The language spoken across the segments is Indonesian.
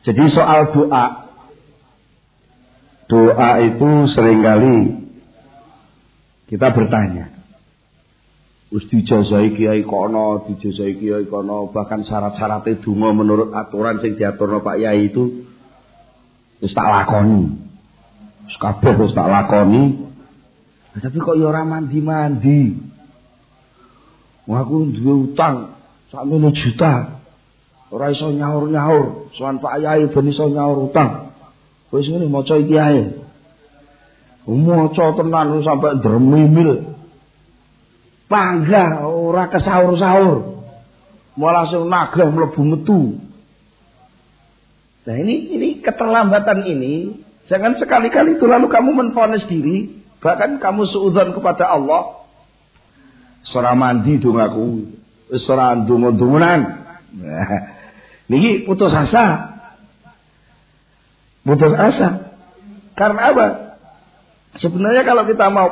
Jadi soal doa itu seringkali kita bertanya. Dijazahi kiai kono, bahkan syarat-syaratnya donga menurut aturan sing diaturno Pak Yai itu wis tak lakoni. Wis kabeh wis tak lakoni. Tapi kok ya ora mandi-mandi. Wah aku duwe utang sakmene juta. Ora iso nyaur-nyaur, sowan Pak Yai ben iso nyaur utang. Wis ngene maca iki ae. Maca tenan sampai dremimil. Pangga ora kesaur-saur. Mau langsung nagah mlebu metu. Nah ini keterlambatan ini jangan sekali-kali itu lalu kamu menvonis diri, bahkan kamu suudzon kepada Allah. Ora mandi dongaku, wis ora ndonga-ndonganan. Nah, niki putus asa. Putus asa. Karena apa? Sebenarnya kalau kita mau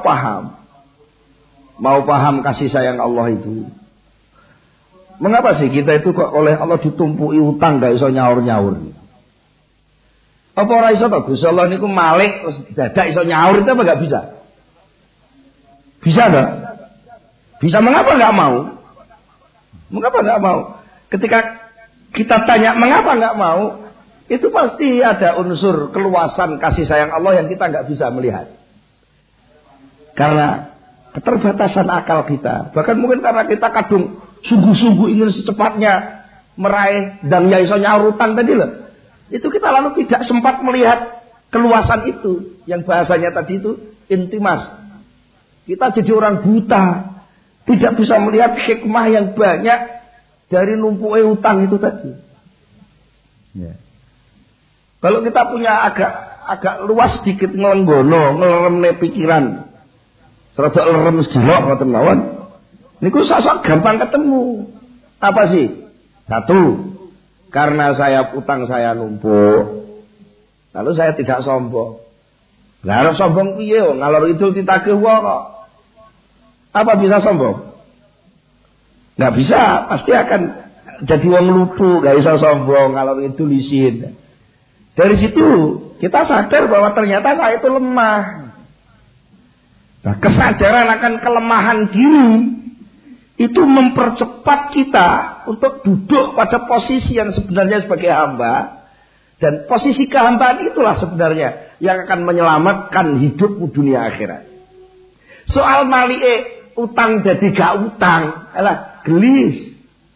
paham kasih sayang Allah itu. Mengapa sih kita itu kok oleh Allah ditumpuki utang gak iso nyaur-nyaur? Apa ora iso to Gusti Allah niku malik terus dadak iso nyaur itu apa gak bisa? Bisa enggak? Bisa, mengapa enggak mau? Mengapa enggak mau? Ketika kita tanya mengapa enggak mau, itu pasti ada unsur keluasan kasih sayang Allah yang kita enggak bisa melihat. Karena keterbatasan akal kita. Bahkan mungkin karena kita kadung sungguh-sungguh ingin secepatnya meraih dan ya iso nyaur utang tadi loh. Itu kita lalu tidak sempat melihat keluasan itu. Yang bahasanya tadi itu intimas. Kita jadi orang buta. Tidak bisa melihat hikmah yang banyak dari numpuknya utang itu tadi. Ya. Kalau kita punya agak luas sedikit ngelenggono, ngeleremne pikiran. Serada lerem sejelok ngoten mawon. Niku sak gampang ketemu. Apa sih? Satu, karena utang saya numpuk. Lalu saya tidak sombong. Lah arep sombong piye wong ngalor idul ditagih wae kok. Apa bisa sombong? Enggak bisa, pasti akan jadi wong lupu, enggak bisa sombong ngalor idul isin. Dari situ kita sadar bahwa ternyata saya itu lemah. Nah, kesadaran akan kelemahan diri itu mempercepat kita untuk duduk pada posisi yang sebenarnya sebagai hamba, dan posisi kehambaan itulah sebenarnya yang akan menyelamatkan hidupmu dunia akhirat. Soal malike utang jadi gak utang, alah gelis.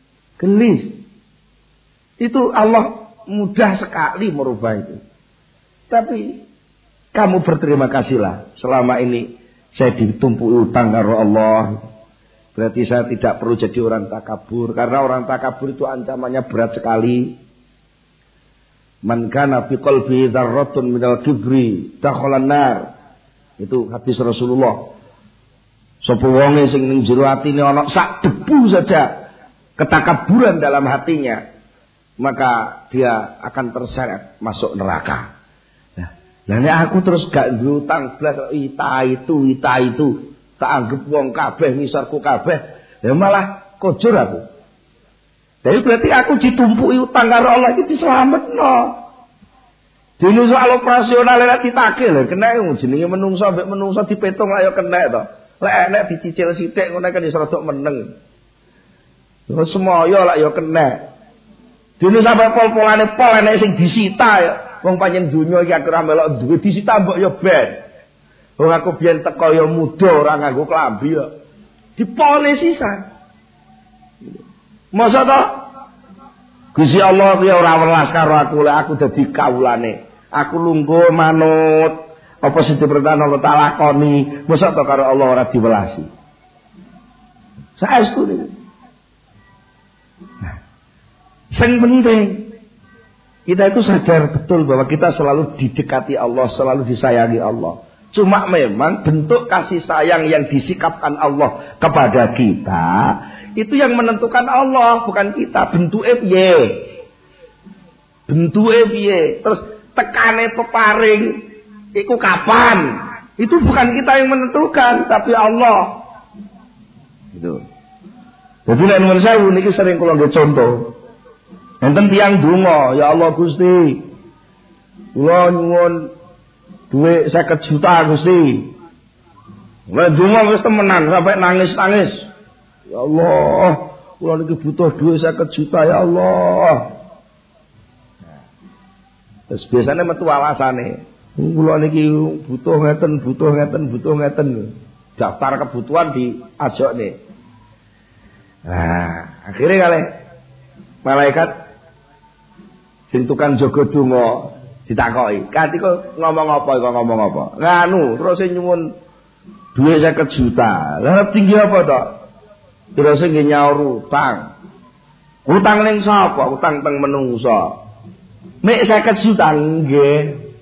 Itu Allah mudah sekali merubah itu. Tapi kamu berterima kasihlah selama ini saya ditumpuki utang karo Allah. Berarti saya tidak perlu jadi orang takabur. Karena orang takabur itu ancamannya berat sekali. Man kana fi qalbihi dzarratun minal kibri dakhalan nar. Itu hadis Rasulullah. Sapa wonge sing ning jero atine ana sak debu saja ketakaburan dalam hatinya, maka dia akan terseret masuk neraka. Lah nek aku terus gak ngutang blas ita itu tak anggap wong kabeh ngisarku kabeh, ya malah kojur aku. Jadi berarti aku ditumpuki utang karo Allah iki dislametno. Dene soal operasional lek ditagih lho kena jenenge menungso mbek menungso dipetung ayo kena to. Lek nek dicicil sithik ngono kan iso rodok meneng. Terus semoyo lak yo kena. Dene sampe pol-polane pol enek sing disita ya. Wong panjen donya iki akhir melok duwe disita mbok ya ben. Wong aku biyen teko ya muda ora nganggo klambi ya. Dipone sisan. Masa to? Gusti Allah ya ora welas karo aku lek aku dadi kawulane. Aku lungguh manut apa sing diperintahno Allah tak lakoni. Masa to karo Allah ora diwelasi. Saestu niku. Nah, sing penting kita itu sadar betul bahwa kita selalu didekati Allah, selalu disayangi Allah. Cuma memang bentuk kasih sayang yang disikapkan Allah kepada kita itu yang menentukan Allah, bukan kita. Bentuke piye? Terus tekane peparing iku kapan? Itu bukan kita yang menentukan, tapi Allah. Gitu. Jadi nek menurut saya niki sering kula nggo contoh. Enten tiyang donga, ya Allah Gusti, Kula nyuwun dhuwit 50 juta Gusti. Lah donga wis temenan sampai nangis-nangis. Ya Allah, kula niki butuh dhuwit 50 juta ya Allah. Terus biasanya metu alasane. Kula niki butuh ngeten. Daftar kebutuhan diajokne. Nah, akhirnya kali malaikat sing tukang jaga donga ditakoki, "Kati kok ngomong apa? Nganu, terus nyuwun dhuwit 50 juta. Lah tinggi apa to? Terus nggih nyaur utang. Utang ning sapa? Utang teng menungsa. Mek 50 juta nggih.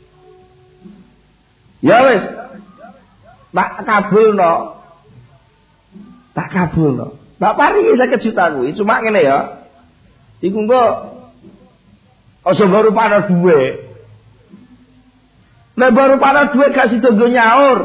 Ya wis. Tak kabulno. Tak paringi 50 juta kuwi, cuma ngene ya. Iku engko aja baru pada dhuwit. Nek baru pada dhuwit gak sida nggo nyaur.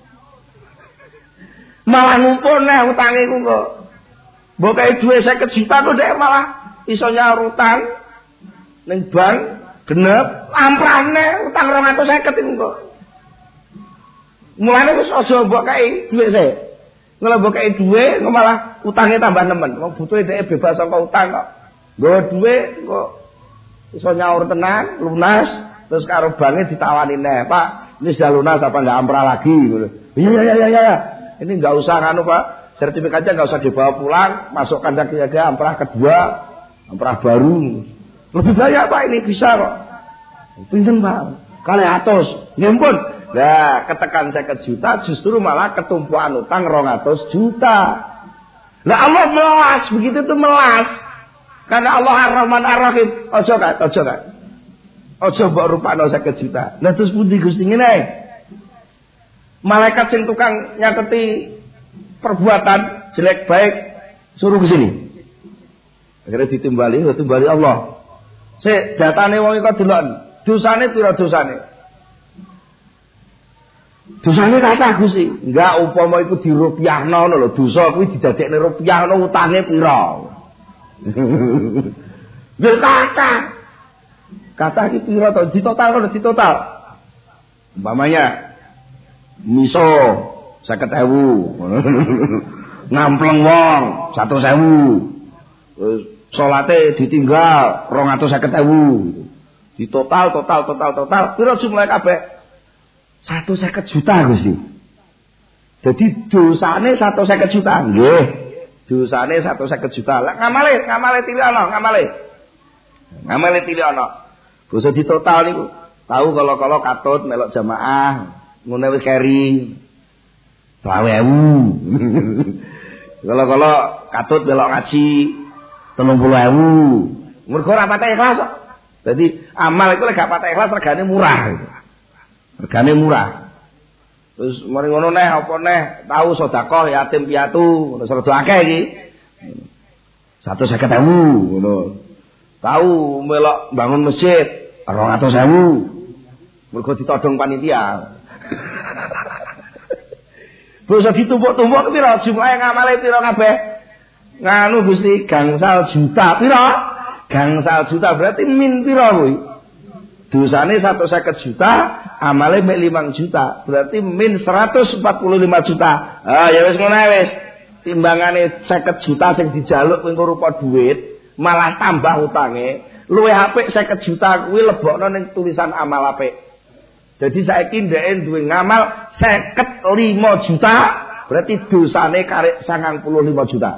Malah ngumpul neh utange ku kok. Mbok kae dhuwit 50 juta kok dhek malah iso nyaur utang ning bank genep amprane utang 250 iku kok. Mulane wis aja mbok kae dhuwit sik. Kalau mbok kae dhuwit kok malah utange tambah nemen. Wong butuhe dhek bebas saka utang kok. Nggo dhuwit kok iso nyaur tenan, lunas, terus karo banke ditawani neh, "Pak, ini sudah lunas apa enggak amprah lagi?" Gitu. Iya. Ini enggak usah nganu, Pak. Sertifikatnya enggak usah dibawa pulang, masukkan saja amprah kedua, amprah baru. Lebih banyak, Pak, ini bisa kok. Pinten, Pak? Kali atus. Nggih, Lah, ketekan 50 juta justru malah ketumpuan utang 200 juta. Lah Allah melas, begitu tuh melas. Karena Allah Ar-Rahman Ar-Rahim. Ojo kan. Ojo mbok rupakno 50 juta. Lah terus pundi Gusti ngene? Malaikat sing tukang nyateti perbuatan jelek baik suruh ke sini. Akhirnya ditimbali Allah. Sik datane wong iku delok. Dosane pira dosane? Dosane kathah Gusti. Enggak upama iku dirupiahno ngono lho. Dosa kuwi didadekne rupiah ngono utange pira? Nggih kathah. Kathah iki pira to? Ditotal. Umpamanya miso 50.000. Ngampleng wong 100.000. Terus salate ditinggal 250.000. Ditotal pira jumlahe kabeh? 150 juta Gusti. Jadi dosane 150 juta. Nggih. Dosane 150 juta. Lah ngamale tiliono. Ngamale tiliono. Basa ditotal niku. Tahu kalau katut melok jamaah, ngene wis keri. 20.000. Kalau katut melok ngaji 30.000. Mergo ora patah ikhlas kok. Dadi amal iku lek gak patah ikhlas regane murah gitu. Regane murah. Terus mari ngono neh apa neh tahu sedekah yatim piatu ngono sedo akeh iki. 150.000 ngono. Tahu melok bangun masjid 200.000. Mergo ditodong panitia. Bisa ditumpuk-tumpuk pira jumlahe ngamale pira kabeh? Nganu Gusti gangsal juta pira? Gangsal juta berarti min pira kuwi? Dosane 150 juta, amale mek 5 juta. Berarti min 145 juta. Ah ya wis ngono wis. Timbangane 50 juta sing dijaluk kuwi rupa dhuwit, malah tambah utange. Luwih apik 50 juta kuwi lebokno ning tulisan amal apik. Jadi saiki ndeke duwe ngamal 55 juta, berarti dosane karek 95 juta.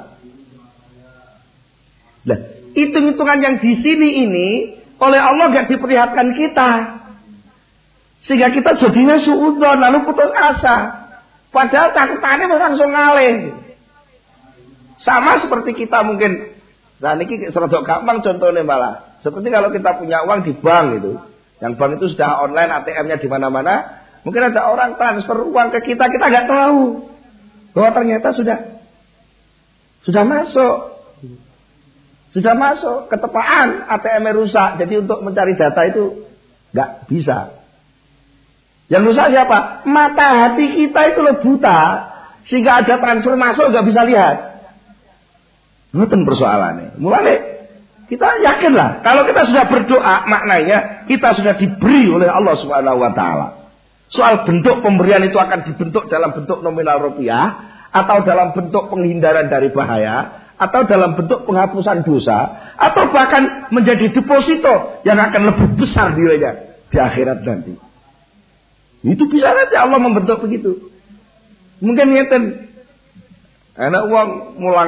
Lah, hitung-hitungan yang di sini ini oleh Allah gak diperlihatkan kita. Sehingga kita jadinya suudzon lalu putus asa. Padahal cakutannya langsung ngalih. Sama seperti kita mungkin. Nah ini serodok gampang contohnya malah. Seperti kalau kita punya uang di bank itu. Yang bank itu sudah online, ATM-nya di mana-mana. Mungkin ada orang transfer uang ke kita gak tahu. Bahwa ternyata sudah masuk. Sudah masuk, ketepaan ATM-nya rusak. Jadi untuk mencari data itu nggak bisa. Yang rusak siapa? Mata hati kita itu loh buta. Sehingga ada transfer masuk nggak bisa lihat. Itu persoalannya. Mulai Kita yakinlah kalau kita sudah berdoa maknanya kita sudah diberi oleh Allah Subhanahu wa taala. Soal bentuk pemberian itu akan dibentuk dalam bentuk nominal rupiah atau dalam bentuk penghindaran dari bahaya atau dalam bentuk penghapusan dosa atau bahkan menjadi deposito yang akan lebih besar nilainya di akhirat nanti. Itu bisa saja Allah membentuk begitu. Mungkin ngeten. Anak uang mulang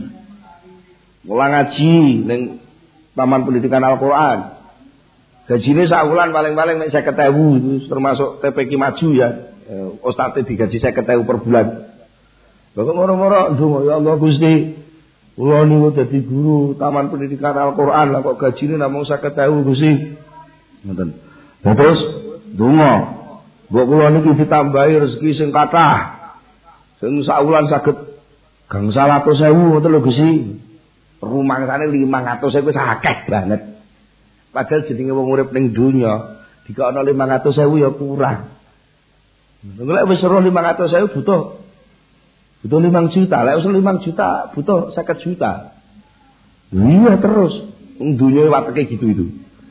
ngaji ning Taman Pendidikan Al-Qur'an. Gajine sakulan paling-paling nek 50.000 termasuk TPQ maju ya. Ustadz digaji 50.000 per bulan. Kok moro-moro ndonga ya Allah Gusti. Kula niku dadi guru Taman Pendidikan Al-Qur'an lah kok gajine namung 50.000 Gusti. Ngoten. Nah, terus ndonga. Mbok kula niki ditambahi rezeki sing kathah. Sing sakulan saged gangsal 100.000 ngoten lho Gusti. Rumangsane 500.000 wis akeh banget. Padahal jenenge wong urip ning donya, dikokno 500.000 ya kurang. Lek wis roh 500.000 butuh 5 juta. Lek wis 5 juta butuh 50 juta. Iya terus. Ning donya wateke gitu itu.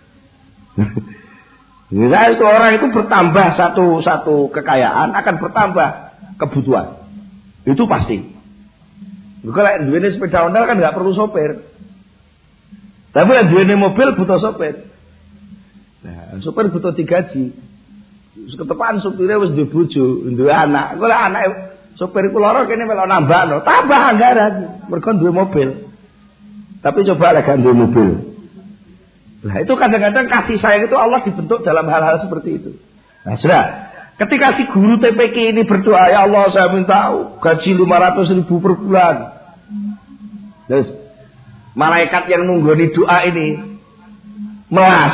Misalnya orang itu bertambah satu kekayaan akan bertambah kebutuhan. Itu pasti. Kalau duwene sepeda ontel kan nggak perlu sopir. Tapi yang duwene mobil butuh sopir. Nah, sopir butuh digaji. Ketepaan sopirnya wis duwe bojo, duwe anak. Kalau anak sopir iku lara kene melok nambahno, tambah anggaran mergo duwe mobil. Tapi coba lek gak duwe mobil. Nah, itu kadang-kadang kasih sayang itu Allah dibentuk dalam hal-hal seperti itu. Nah, sudah. Ketika si guru TPQ ini berdoa, ya Allah saya minta gaji 500.000 per bulan. Terus malaikat yang nunggoni doa ini melas.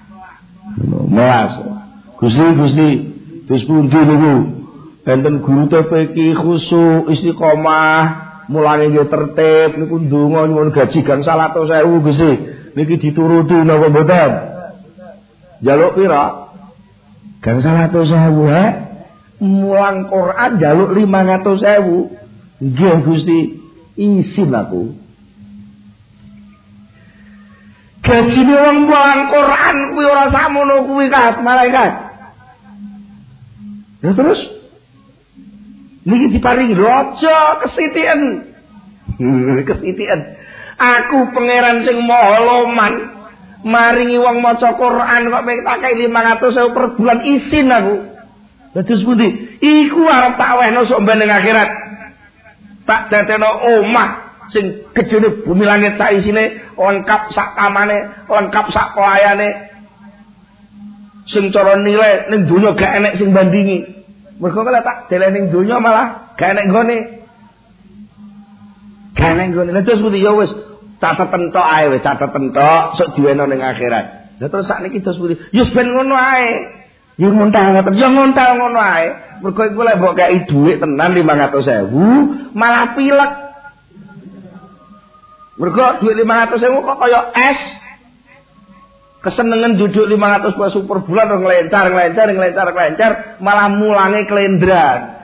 Gusti, terus pundi niku? Enten guru TPQ khusyuk istiqomah, mulane nggih tertib niku ndonga nyuwun gaji gangsal 100.000 Gusti. Niki dituruti napa mboten? Jaluk pira? Gangsal 100.000 mulang Quran jaluk 500.000. Nggih Gusti, isin aku. Gajine wong mulang Quran kuwi ora samono kuwi malaikat. Ya terus niki diparingi raja kesitian. Aku pangeran sing maha loman maringi wong maca Quran kok tak kei 500.000 per bulan isin aku. Dados pundi? Iku arep tak wehno sok ben ning akhirat. Tak dadekno omah sing gedene bumi langit sak isine, lengkap sak kamane, lengkap sak pelayane. Sing cara nilai ning donya gak enek sing bandingi. Mergo kala tak deleh ning donya malah gak enek nggone. Gak enek nggone. Lah terus pundi ya wis cateten tok ae wis cateten tok sok diweno ning akhirat. Lah terus sakniki terus pundi? Ya ben ngono ae. Ya ngontal ngoten, ya ngontal ngono ae. Mergo iku lek mbok kei dhuwit tenan 500.000 malah pilek. Mergo dhuwit 500.000 kok kaya es. Kesenengan duduk 500 peso per bulan nglencar malah mulange kelendran.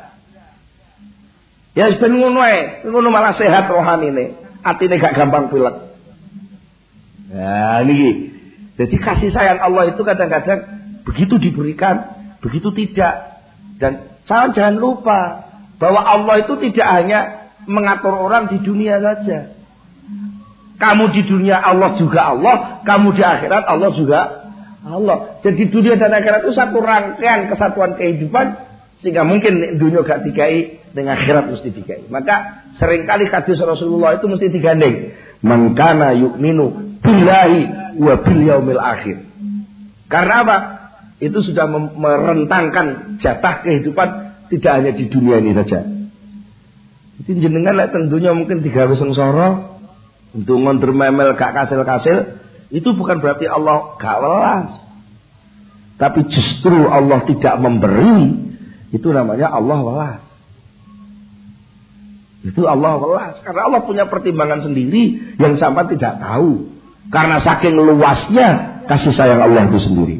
Ya ben ngono ae, ngono malah sehat rohanine. Atine gak gampang pilek. Nah niki. Jadi kasih sayang Allah itu kadang-kadang begitu diberikan, begitu tidak. Dan jangan lupa bahwa Allah itu tidak hanya mengatur orang di dunia saja. Kamu di dunia Allah juga Allah, kamu di akhirat Allah juga Allah. Jadi dunia dan akhirat itu satu rangkaian kesatuan kehidupan, sehingga mungkin dunia gak dikai, dengan akhirat mesti dikai. Maka seringkali hadis Rasulullah itu mesti digandeng. Man kana yu'minu billahi wa bil yaumil akhir. Karena apa? Itu sudah merentangkan jatah kehidupan tidak hanya di dunia ini saja. Jadi jenengan lek tentunya mungkin digawe sengsara, untuk ngondur memel gak kasil-kasil, itu bukan berarti Allah gak welas. Tapi justru Allah tidak memberi, itu namanya Allah welas. Itu Allah welas. Karena Allah punya pertimbangan sendiri yang sampai tidak tahu. Karena saking luasnya kasih sayang Allah itu sendiri.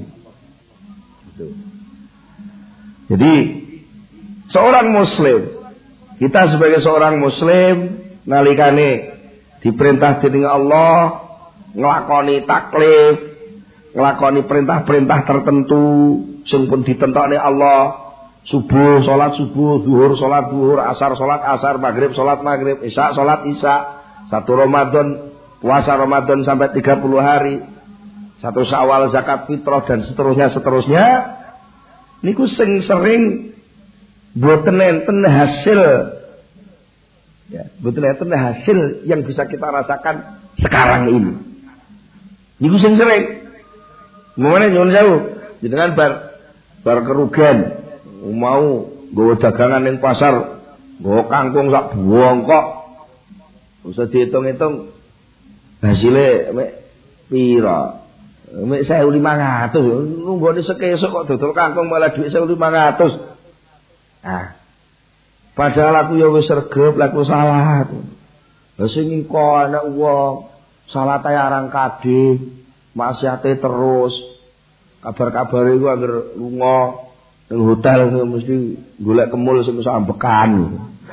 Jadi seorang muslim, kita sebagai seorang muslim nalikane diperintah dening Allah nglakoni taklif, nglakoni perintah-perintah tertentu sing pun ditentokne Allah. Subuh salat subuh, zuhur salat zuhur, asar salat asar, maghrib salat maghrib, isya salat isya. 1 Ramadan puasa Ramadan sampai 30 hari. 1 Syawal zakat fitrah dan seterusnya. Niku sing sering mboten enten hasil. Ya, mboten enten hasil yang bisa kita rasakan sekarang ini. Niku sing sering. Mongone nyuwun sewu, jenengan bar kerugian mau nggawa dagangan ning pasar, nggawa kangkung sak bongkok. Usah dihitung-hitung hasilnya mek pira? Mek 1.500. Nunggone sekesuk kok dodol kangkung malah dhuwit 1.500. Nah. Padahal aku ya wis sregep, aku salah. Lah sing iko anak wong salah ta arang kadhe, maksiate terus. Kabar-kabare iku anggere lunga ning hotel mesti golek kemul sing iso ambekan.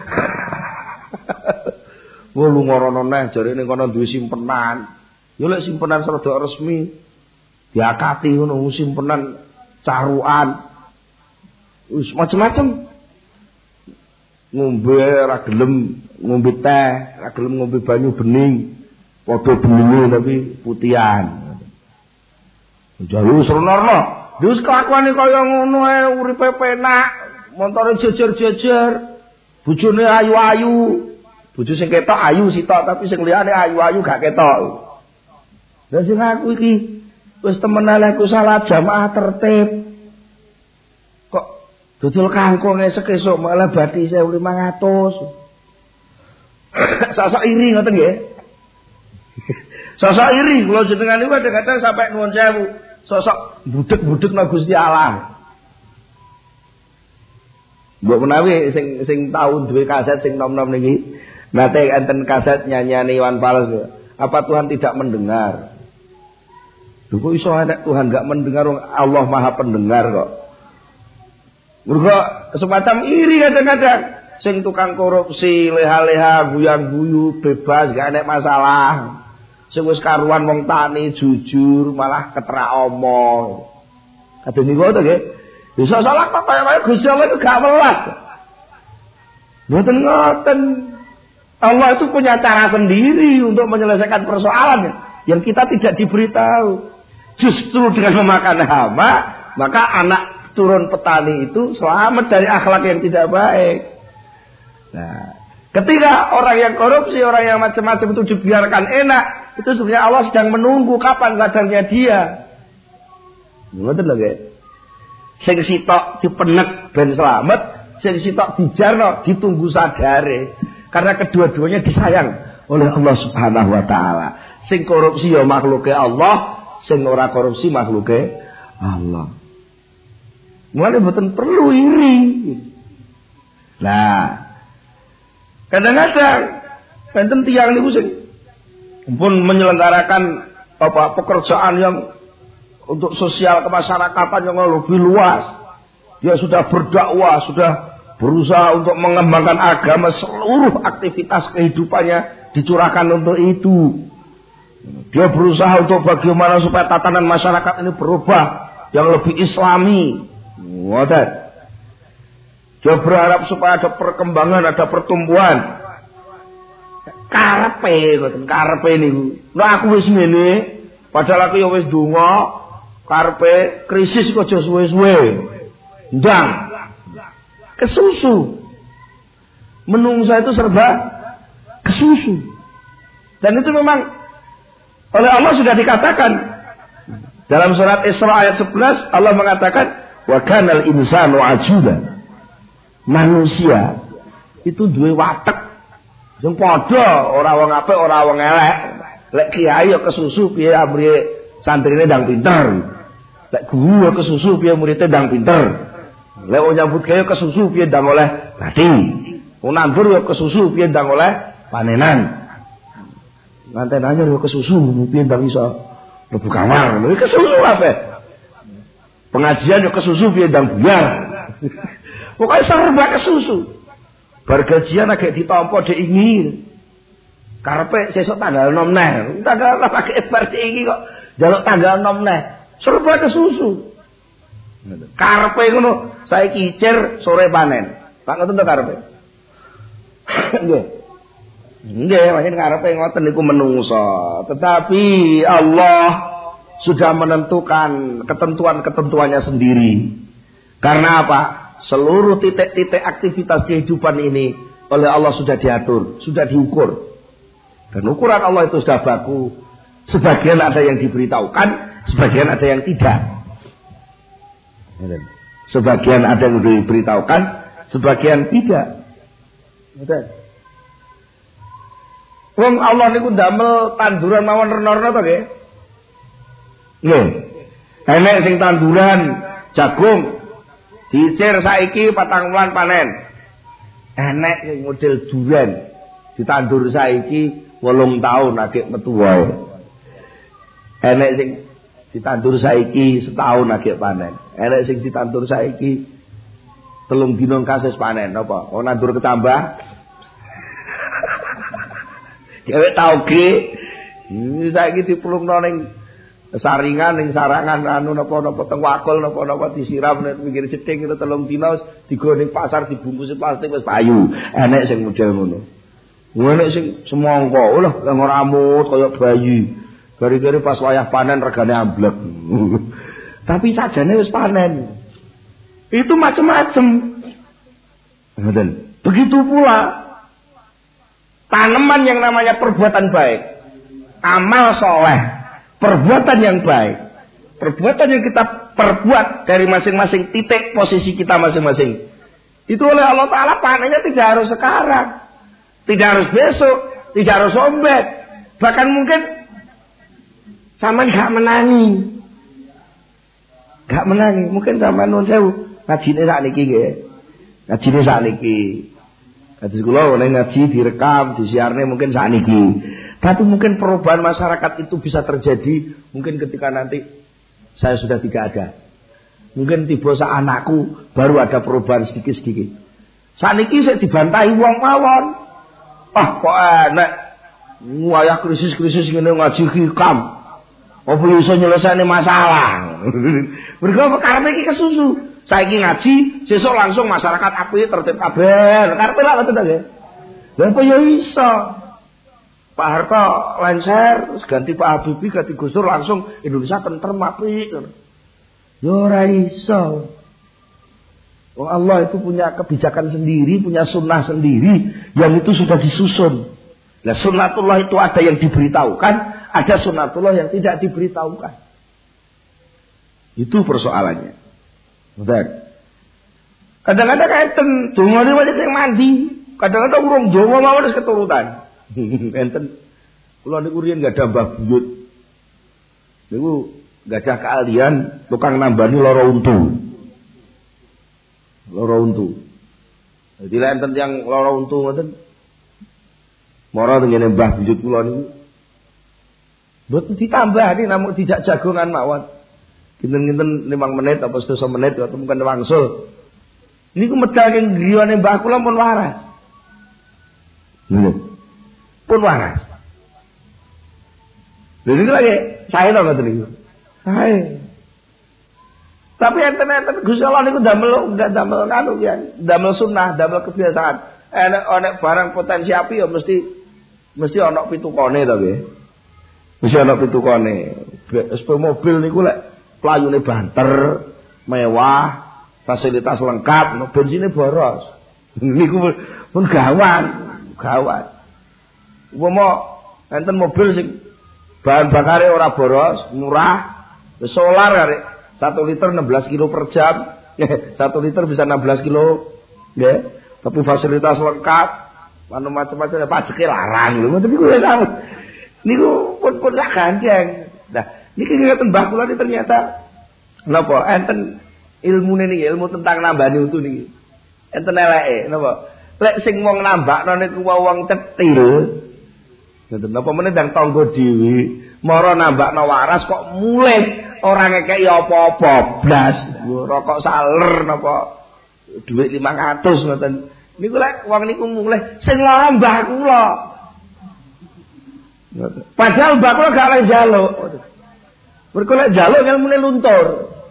Wo lunga rono neh jare ning kono duwe simpenan. Yo lek simpenan rada resmi diakati ngono simpenan carukan. Wis macam-macam. Ngombe ra gelem ngombe teh, ra gelem ngombe banyu bening. Padha beninge tapi putihan. Jare serono. Wis kelakuane kaya ngono ae uripe penak, montore jejer-jejer. Bojone ayu-ayu. Bojo sing ketok ayu sitok tapi sing liyane ayu-ayu gak ketok. Lah sing aku iki wis temenan aku salah jamaah tertib. Kok dodol kangkung esuk-esuk malah bathi 1.500. Sosok iri ngoten nggih. Sosok iri kula jenengan niku kadang-kadang sampai nuwun sewu. Sosok budek-budek nang Gusti Allah. Mbok menawi sing tau duwe kaset sing nom-nom niki, nate enten kaset nyanyiane Iwan Fals. Apa Tuhan tidak mendengar? Lho kok iso ana Tuhan enggak mendengar, Allah Maha Pendengar kok. Mergo semacam iri kadang-kadang. Sing tukang korupsi, leha-leha, guyang-guyu, bebas, gak ada masalah. Sing wis karuan wong tani jujur malah ketrak omong. Kadang niku to nggih. Bisa salah apa kaya Gusti Allah itu gak welas. Mboten ngoten. Allah itu punya cara sendiri untuk menyelesaikan persoalan yang kita tidak diberitahu. Justru dengan memakan hama, maka anak turun petani itu selamat dari akhlak yang tidak baik. Nah, ketika orang yang korupsi, orang yang macam-macam itu dibiarkan enak, itu sebenarnya Allah sedang menunggu kapan sadarnya dia. Ngoten lho nggih. Sing sitok dipenek ben selamat, sing sitok dijarno ditunggu sadare. Karena kedua-duanya disayang oleh Allah Subhanahu wa taala. Sing korupsi ya makhluke Allah, sing ora korupsi makhluke Allah. Mulane mboten perlu iri. Nah, kadang-kadang enten tiyang niku sing pun menyelenggarakan pekerjaan yang untuk sosial kemasyarakatan yang lebih luas. Dia sudah berdakwah, sudah berusaha untuk mengembangkan agama, seluruh aktivitas kehidupannya dicurahkan untuk itu. Dia berusaha untuk bagaimana supaya tatanan masyarakat ini berubah yang lebih islami. Ngoten. Dia berharap supaya ada perkembangan, ada pertumbuhan. Karepe niku. Lah aku wis ngene, padahal aku ya wis donga, karepe krisis kok aja suwe-suwe. Ndang. Kesusu. Menungsa itu serba kesusu. Dan itu memang oleh Allah sudah dikatakan dalam surat Isra ayat 11 Allah mengatakan wa kanal insanu ajula. Manusia itu duwe watek sing padha, ora wong apik ora wong elek. Lek kiai ya kesusu piye amrih santrine ndang pinter. Lek guru ya kesusu piye muridé ndang pinter. Lek wong nyambut gawe kesusu piye ndang oleh bathi. Wong nandur ya kesusu piye ndang oleh panenan. Nganten anyar yo kesusu piye ndang iso mlebu kamar. Lha kesusu apa? Pengajian yo kesusu piye ndang buyar. Pokoke serba kesusu. Bar gajian agek ditampa dhek ingin. Karepe sesuk tanggal 6 neh. Tanggal lagi berarti iki kok njaluk tanggal 6 neh. Serba kesusu. Karepe ngono, saiki icir sore panen. Pak ngoten to karepe. Nggih. Nggih, pancen karepe ngoten niku menungso. Tetapi Allah sudah menentukan ketentuan-ketentuannya sendiri. Karena apa? Seluruh titik-titik aktivitas kehidupan ini oleh Allah sudah diatur, sudah diukur. Dan ukuran Allah itu sudah baku. Sebagian ada yang diberitahukan, sebagian ada yang tidak. Sebagian ada yang diberitahukan, sebagian tidak. Wong Allah niku ndamel tanduran mawon renorno to nggih. Nggih. Enek sing tanduran jagung dicir saiki 4 wulan panen. Enek sing model duren ditandur saiki 8 tahun agek metu wae. Enek sing ditandur saiki setahun agek panen. Enek sing ditandur saiki 3 dina kasus panen apa? Oh nandur ketambah. Dhewek tauge. Ini saiki dipulungno ning saringan ning sarangan anu napa-napa teng wakul napa-napa disiram nek pinggir jeding itu 3 dina digo ning pasar dibungkus plastik wis payu. Enek sing model ngono. Enek sing semangka, lho ora amut kaya bayi. Gari-gari pas wayah panen regane amblek. Tapi sajane wis panen. Itu macam-macam. Ngoten. Begitu pula tanaman yang namanya perbuatan baik, amal soleh, perbuatan yang baik, perbuatan yang kita perbuat dari masing-masing titik posisi kita masing-masing. Itu oleh Allah Ta'ala panennya tidak harus sekarang, tidak harus besok, tidak harus ombet, bahkan mungkin sampean gak menangi, mungkin sampean nuwun sewu ngajine sakniki nggih, ngajine sakniki. Hadis kula oleh ngaji direkam, disiarne mungkin sakniki. Tapi mungkin perubahan masyarakat itu bisa terjadi mungkin ketika nanti saya sudah tidak ada. Mungkin tiba sak anakku baru ada perubahan sedikit-sedikit. Sakniki saya dibantai wong mawon. Ah kok enak wayah krisis-krisis ngene ngaji hikam. Apa iso nyelesaikan masalah? Mergo karepe iki kesusu. Saiki ngaji, sesuk langsung masyarakat apik tertib kabeh. Karepe lak ngoten to nggih. Lha apa ya iso? Pak Harto lengser, terus ganti Pak Habibie, ganti Gus Dur langsung Indonesia tentrem apik. Ya ora iso. Wong Allah itu punya kebijakan sendiri, punya sunnah sendiri yang itu sudah disusun. Nah, sunnatullah itu ada yang diberitahukan, ada sunnatullah yang tidak diberitahukan. Itu persoalannya. Betul. Kadang-kadang enten dongane wae sing mandi, kadang-kadang urung donga mawon wis keturutan. Enten kula niku riyen gadah Mbah Buyut. Niku gadah keahlian tukang nambani lara untu. Lara untu. Jadi lek enten yang lara untu ngoten mara tengene Mbah Buyut kula niku mboten ditambah namung dijak jagongan mawon. Kinten-kinten 5 menit apa 10 menit atau mungkin wangsul. Niku medal ing griyane Mbah kula pun waras. Pun waras. Lha niku lagi sae to ngoten niku. Sae. Tapi enten-enten Gusti Allah niku damel anu ya, damel sunnah, damel kebiasaan. Enek barang potensi api ya mesti ana pitukane to nggih. Mesti ana pitukane. Sepeda mobil niku lek playune banter, mewah, fasilitas lengkap, bensinnya boros. Niku pun gawat. Umpama enten mobil sing bahan bakare ora boros, murah, solar arek 1 liter 16 kilo per jam. 1 liter bisa 16 kilo, nggih. Tapi fasilitas lengkap, anu macam-macam pajeke larang lho. Ngoten niku ya sama. Niku pun sak gandeng. Nah, niki ngeten Mbah kula ternyata napa enten ilmune niki, ilmu tentang nambani untu niki. Enten eleke napa? Lek sing wong nambakno niku wong cetil. Ngoten napa meneh ndang tangga dhewe, mara nambakno waras kok mulih ora ngekeki apa-apa blas. Rokok saler napa dhuwit 500 ngoten. Niku lek wong niku mulih sing lara Mbah kula. Padahal bakul gak oleh njaluk. Mergo lek njaluk ngelmune luntur.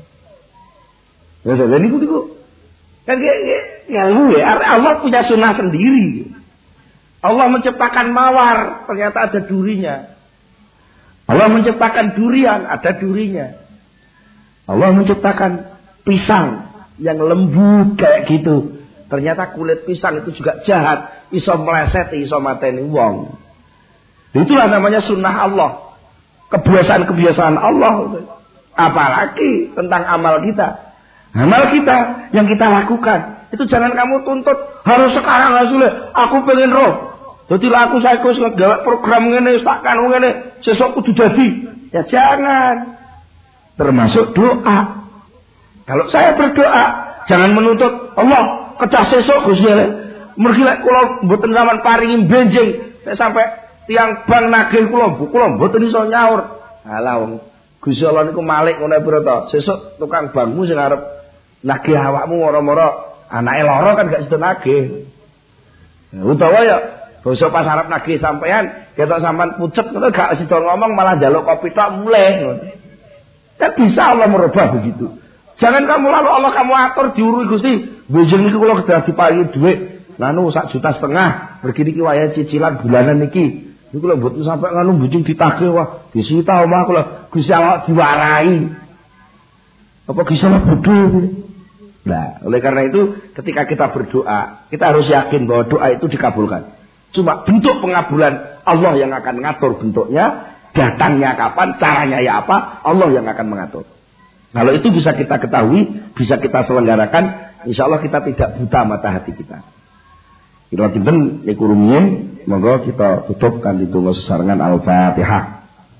Ya jadi niku. Kan ilmu ya, Allah punya sunnah sendiri. Allah menciptakan mawar, ternyata ada durinya. Allah menciptakan durian, ada durinya. Allah menciptakan pisang yang lembut kayak gitu. Ternyata kulit pisang itu juga jahat, iso meleset, iso mateni wong. Itulah namanya sunnah Allah. Kebiasaan-kebiasaan Allah. Apalagi tentang amal kita. Amal kita yang kita lakukan itu jangan kamu tuntut harus sekarang hasilnya. Aku pengen roh. Jadi aku saya nggawa program ngene, takkan ngene, sesuk kudu dadi. Ya jangan. Termasuk doa. Kalau saya berdoa, jangan menuntut Allah kecah sesuk Gusti. Mergi lek kula mboten sampean paringi benjing sampai tiang bang nagih kula mboten iso nyaur. Alah wong Gusti Allah niku malik ngono pira to. Sesuk tukang bangmu sing arep nagih awakmu moro-moro anake lara kan gak sido nagih. Utawa ya basa pas arep nagih sampean ketok sampean pucet ngono gak sido ngomong malah njaluk kopi tok muleh ngono. Kan bisa Allah merubah begitu. Jangan kamu lalu Allah kamu atur diurui Gusti. Benjing niku kula kedah diparingi dhuwit. Lanu 1,5 juta begini ki wayahe cicilan bulanan niki. Niku lho mboten sampe nganu benjing ditagih wah disita omah kula Gusti Allah diwarai. Apa Gusti Allah bodoh? Nah, oleh karena itu ketika kita berdoa, kita harus yakin bahwa doa itu dikabulkan. Cuma bentuk pengabulan Allah yang akan mengatur bentuknya, datangnya kapan, caranya ya apa, Allah yang akan mengatur. Kalau itu bisa kita ketahui, bisa kita selenggarakan, insya Allah kita tidak buta mata hati kita. Kita tinten niku rumiyin, monggo kita tutupkan di donga sesarengan Al-Fatihah.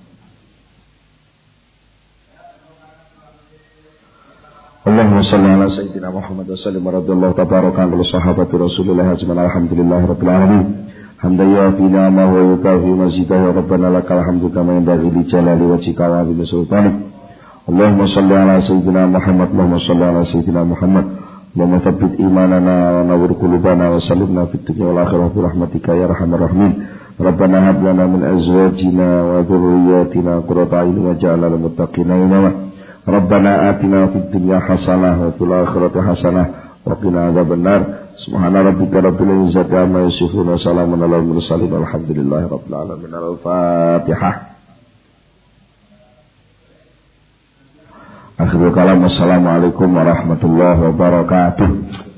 Allahumma salli ala sayyidina Muhammad wa sallim radhiyallahu tabaraka an sahabati Rasulillah ajma'in alhamdulillahi rabbil alamin. Hamdan yafi ni'amahu wa yukafi mazidahu rabbana lakal hamdu kama yanbaghi li jalali wajhika wa 'azimi sultanik. Allahumma salli ala sayyidina Muhammad Allahumma salli ala sayyidina Muhammad Allahumma thabbit imanana wa nawwir qulubana wa sallimna fid dunya wal akhirati bi rahmatika ya arhamar rahimin. Rabbana hab lana min azwajina wa dhurriyyatina qurrata a'yun waj'alna lil muttaqina imama. Rabbana atina fid dunya hasanah wa fil akhirati hasanah wa qina adzabannar. Subhana rabbika rabbil izzati amma yasifun wa salamun alal mursalin walhamdulillahi rabbil alamin. Al-Fatihah. Akhirul kalam. Assalamualaikum warahmatullahi wabarakatuh.